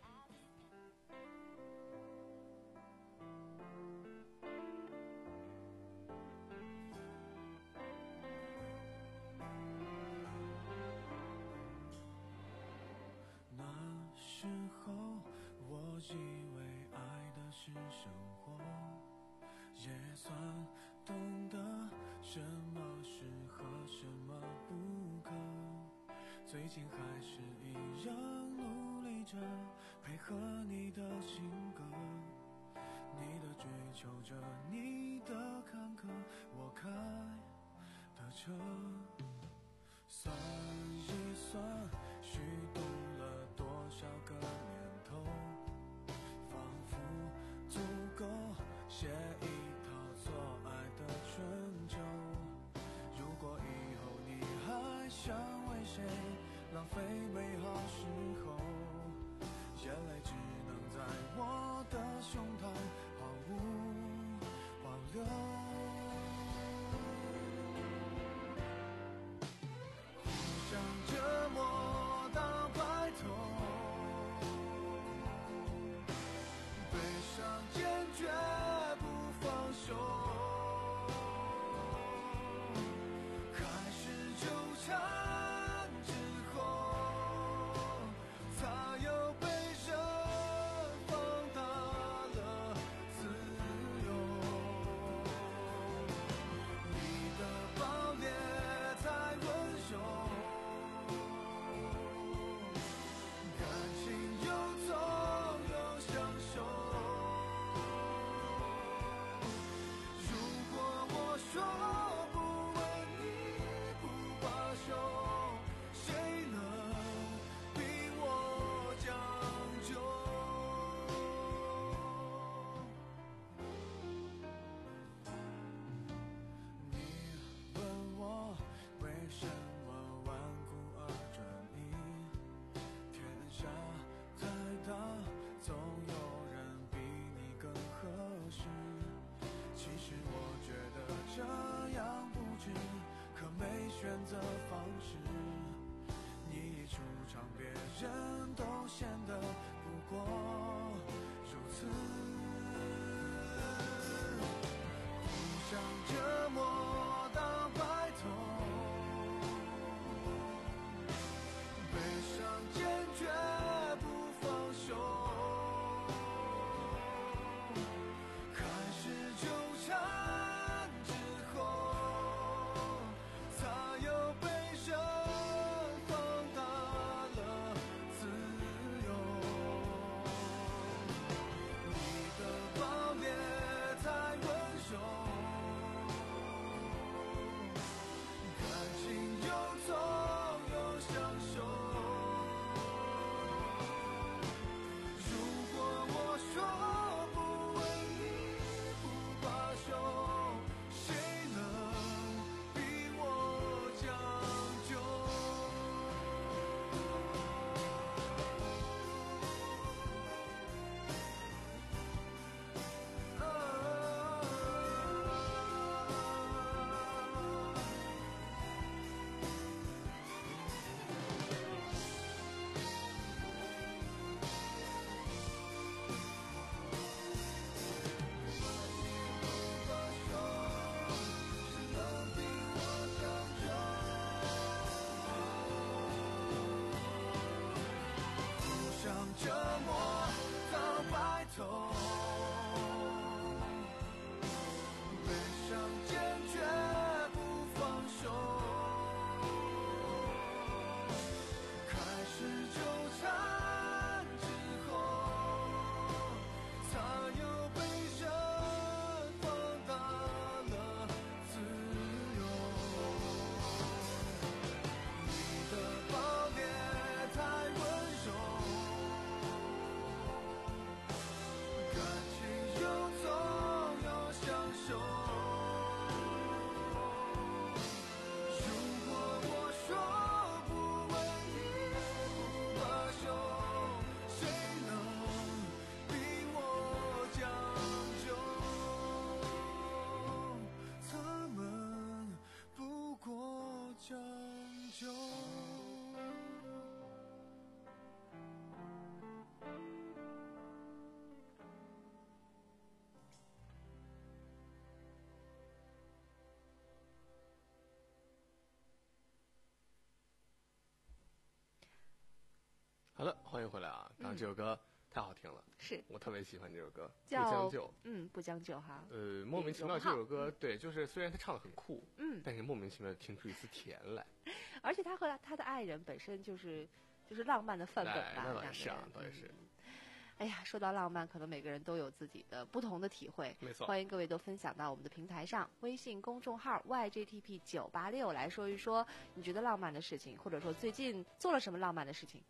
那时候我以为爱的是生活，也算懂得什么适合什么不可，最近还是一样努力着配合你的性格，你的追求着，你的坎坷，我开的车，算一算虚度了多少个年头，仿佛足够写一套做爱的春秋。如果以后你还想为谁浪费美好时候，眼泪只能在我的胸膛毫无保留。互相折磨到白头，悲伤坚决不放手，开始纠缠之后，才有被人放大了自由。你的爆裂才温柔，感情又痛又享受。如果我说不问你不罢休，谁能逼我将就？你问我为什么顽固而专一，天下太大，总有人比你更合适。其实我觉得这样不值，可没选择方式。你一出场，别人都显得不过如此。互相折磨到白头，悲伤坚决不放手，开始纠缠之后，才有被人放大了自由。你的爆裂太温柔， 久。 好的，欢迎回来啊！刚刚这首歌太好听了， 是我特别喜欢这首歌， 叫不将就。 嗯，不将就哈。 呃，莫名其妙这首歌，对，就是虽然他唱的很酷， 嗯， 但是莫名其妙听出一丝甜来。 而且他和他的爱人本身就是就是浪漫的范本吧， 哎、那倒也是啊，倒也是。 嗯哎呀，说到浪漫，可能每个人都有自己的不同的体会。 没错， 欢迎各位都分享到我们的平台上，微信公众号 Y J T P 九八六来说一说你觉得浪漫的事情，或者说最近做了什么浪漫的事情。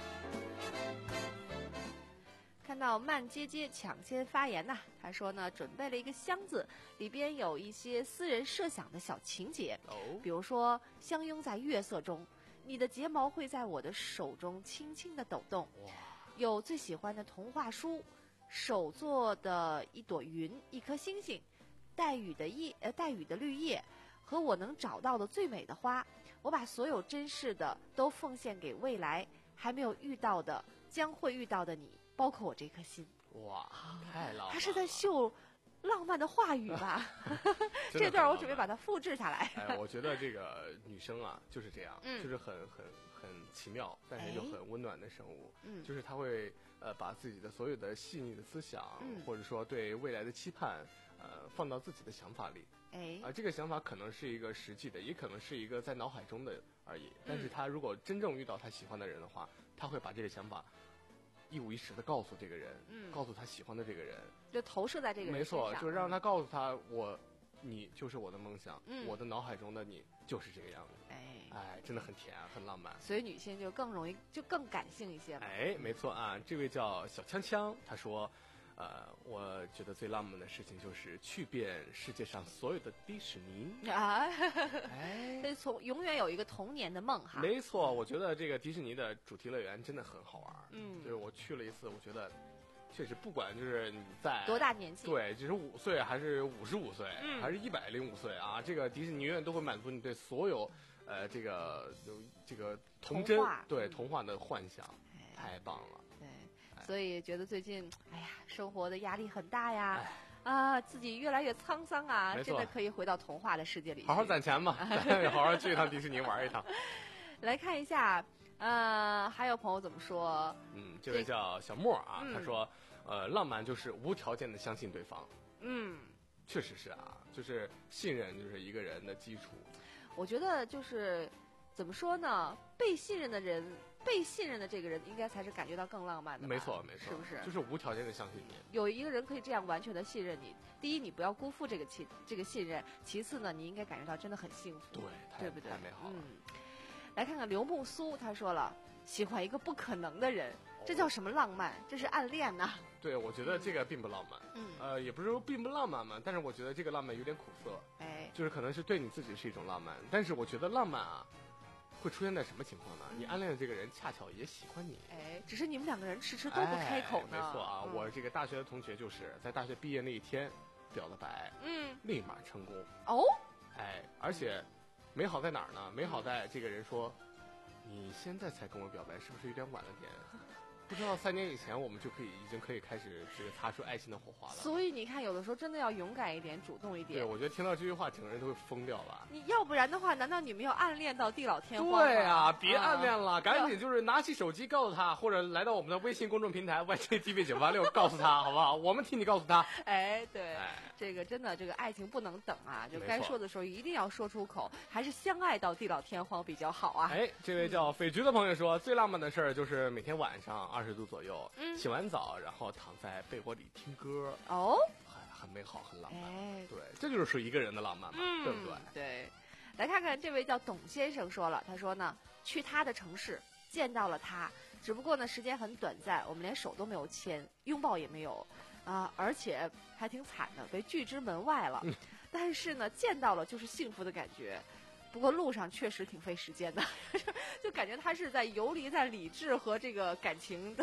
看到慢接接抢先发言呐、啊，他说呢，准备了一个箱子，里边有一些私人设想的小情节， 哦， 比如说相拥在月色中，你的睫毛会在我的手中轻轻地抖动。 哇！ 有最喜欢的童话书，手做的一朵云，一颗星星，带雨的叶，呃，带雨的绿叶，和我能找到的最美的花。我把所有珍视的都奉献给未来还没有遇到的，将会遇到的你，包括我这颗心。 哇，太浪漫了！ 他是在秀浪漫的话语吧？这段我准备把它复制下来。 哎，我觉得这个女生啊就是这样， 嗯、 就是很很。很奇妙，但是又很温暖的生物。 嗯， 就是他会呃把自己的所有的细腻的思想， 嗯、 或者说对未来的期盼，呃放到自己的想法里。 哎， 啊、呃，这个想法可能是一个实际的，也可能是一个在脑海中的而已。但是他如果真正遇到他喜欢的人的话，他会把这个想法一五一十的告诉这个人， 嗯， 告诉他喜欢的这个人， 就投射在这个人没错， 身上， 就让他告诉他我。你就是我的梦想， 嗯， 我的脑海中的你就是这个样子， 哎哎，真的很甜啊，很浪漫。 所以女性就更容易，就更感性一些嘛。 哎，没错啊，这位叫小锵锵，他说，呃，我觉得最浪漫的事情就是去遍世界上所有的迪士尼啊， 哎， 从永远有一个童年的梦哈。 没错，我觉得这个迪士尼的主题乐园真的很好玩， 嗯， 就是我去了一次，我觉得。确实，不管就是你在多大年纪， 对，只是五岁还是五十五岁， 嗯、 还是一百零五岁啊，这个迪士尼永远都会满足你对所有，呃，这个这个童真， 童话对、 嗯、 童话的幻想， 哎、 太棒了。 对，哎、所以觉得最近，哎呀，生活的压力很大呀， 哎、 啊，自己越来越沧桑啊，真的可以回到童话的世界里去， 好好攒钱吧，好好去一趟迪士尼玩一趟。 来看一下。呃，还有朋友怎么说？ 嗯，这位叫小莫啊， 嗯、 他说，呃，浪漫就是无条件的相信对方。 嗯， 确实是啊，就是信任就是一个人的基础。 我觉得就是怎么说呢？被信任的人，被信任的这个人，应该才是感觉到更浪漫的。 没错，没错， 是不是？ 就是无条件的相信你。 有一个人可以这样完全的信任你，第一，你不要辜负这个信这个信任；其次呢，你应该感觉到真的很幸福。 对， 对不对？ 太美好了。 嗯。来看看刘木苏，他说了，喜欢一个不可能的人，这叫什么浪漫？这是暗恋呐、啊。 对，我觉得这个并不浪漫。 嗯， 呃，也不是说并不浪漫嘛，但是我觉得这个浪漫有点苦涩。 哎， 就是可能是对你自己是一种浪漫，但是我觉得浪漫啊，会出现在什么情况呢？嗯、你暗恋的这个人恰巧也喜欢你。 哎，只是你们两个人迟迟都不开口呢。 哎、没错啊， 嗯、 我这个大学的同学就是在大学毕业那一天表的白， 嗯， 立马成功。 哦， 哎，而且美好在哪儿呢？美好在这个人说。你现在才跟我表白，是不是有点晚了点？不知道三年以前我们就可以已经可以开始这个擦出爱情的火花了。 所以你看，有的时候真的要勇敢一点，主动一点。 对，我觉得听到这句话，整个人都会疯掉吧。 你要不然的话，难道你们要暗恋到地老天荒吗？ 对啊，别暗恋了，啊、赶紧就是拿起手机告诉他，或者来到我们的微信公众平台 Y J T V 九八六，告诉他好不好？我们替你告诉他。 哎，对， 哎、 这个真的，这个爱情不能等啊，就该说的时候一定要说出口，还是相爱到地老天荒比较好啊。 哎，这位叫匪菊的朋友说，最浪漫的事儿就是每天晚上二十度左右。 嗯， 洗完澡，然后躺在被窝里听歌， 哦， 很很美好，很浪漫。 哎， 对，这就是属于一个人的浪漫嘛， 嗯、 对不对？ 对，来看看这位叫董先生说了，他说呢，去他的城市见到了他，只不过呢时间很短暂，我们连手都没有牵，拥抱也没有，啊、呃，而且还挺惨的，被拒之门外了。嗯、但是呢，见到了就是幸福的感觉。不过路上确实挺费时间的，就感觉他是在游离在理智和这个感情的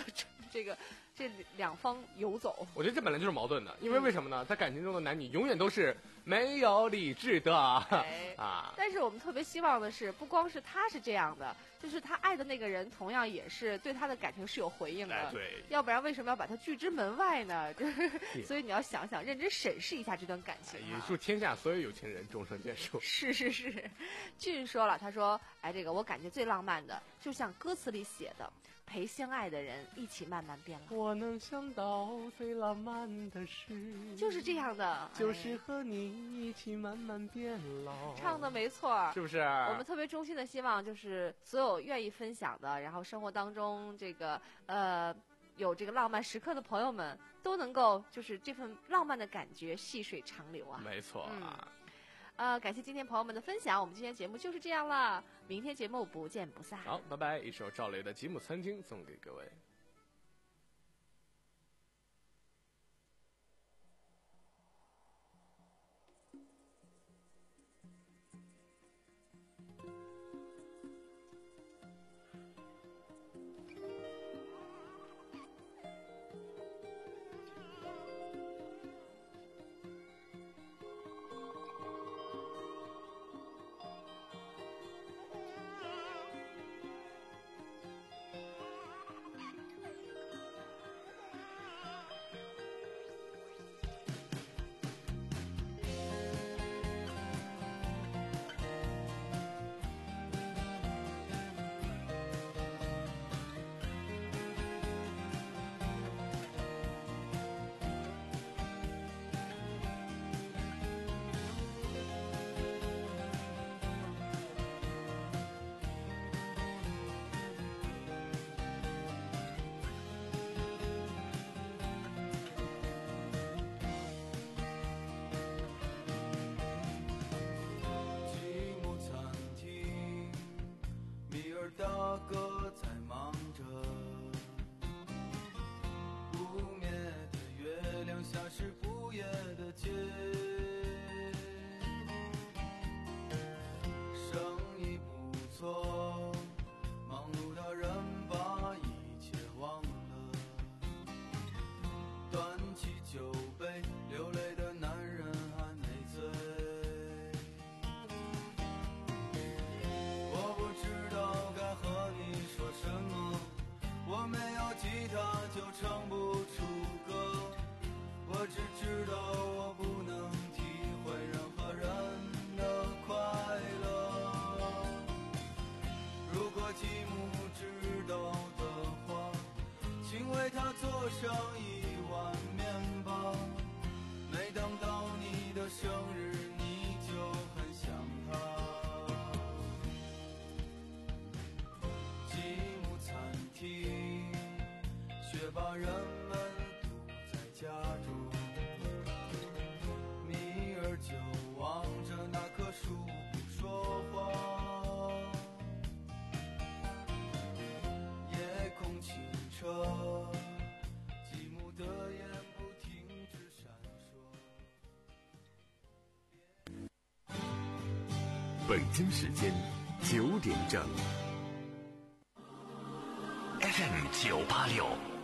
这个这两方游走。 我觉得这本来就是矛盾的，因为为什么呢？在感情中的男女永远都是没有理智的、 哎、 啊。 但是我们特别希望的是，不光是他是这样的，就是他爱的那个人同样也是对他的感情是有回应的。 哎、对， 要不然为什么要把他拒之门外呢？就是所以你要想想，认真审视一下这段感情、啊。 也祝天下所有有情人终成眷属。 是是是，俊说了，他说：“哎，这个我感觉最浪漫的，就像歌词里写的，陪相爱的人一起慢慢变老。 我能想到最浪漫的事， 就是这样的， 就是和你一起慢慢变老。哎” 唱的没错， 是不是？ 我们特别衷心的希望，就是所有愿意分享的，然后生活当中这个呃。有这个浪漫时刻的朋友们都能够就是这份浪漫的感觉细水长流啊。 没错啊。 嗯、呃，感谢今天朋友们的分享，我们今天节目就是这样了，明天节目不见不散。 好，拜拜！一首赵雷的《吉姆曾经》送给各位。 大哥在忙着，不灭的月亮下是不夜的街，生意不错，忙碌的人把一切忘了，端起酒杯，流泪的男人还没醉。我不知道和你说什么，我没有吉他就唱不出歌，我只知道我不能体会任何人的快乐。如果吉姆知道的话，请为他做上一碗面包，每当到你的生日你就很想他。却把人们堵在家中，米儿就望着那棵树不说话，夜空清澈，积木的眼不停止闪烁。 北京时间九点整。F M 九八六。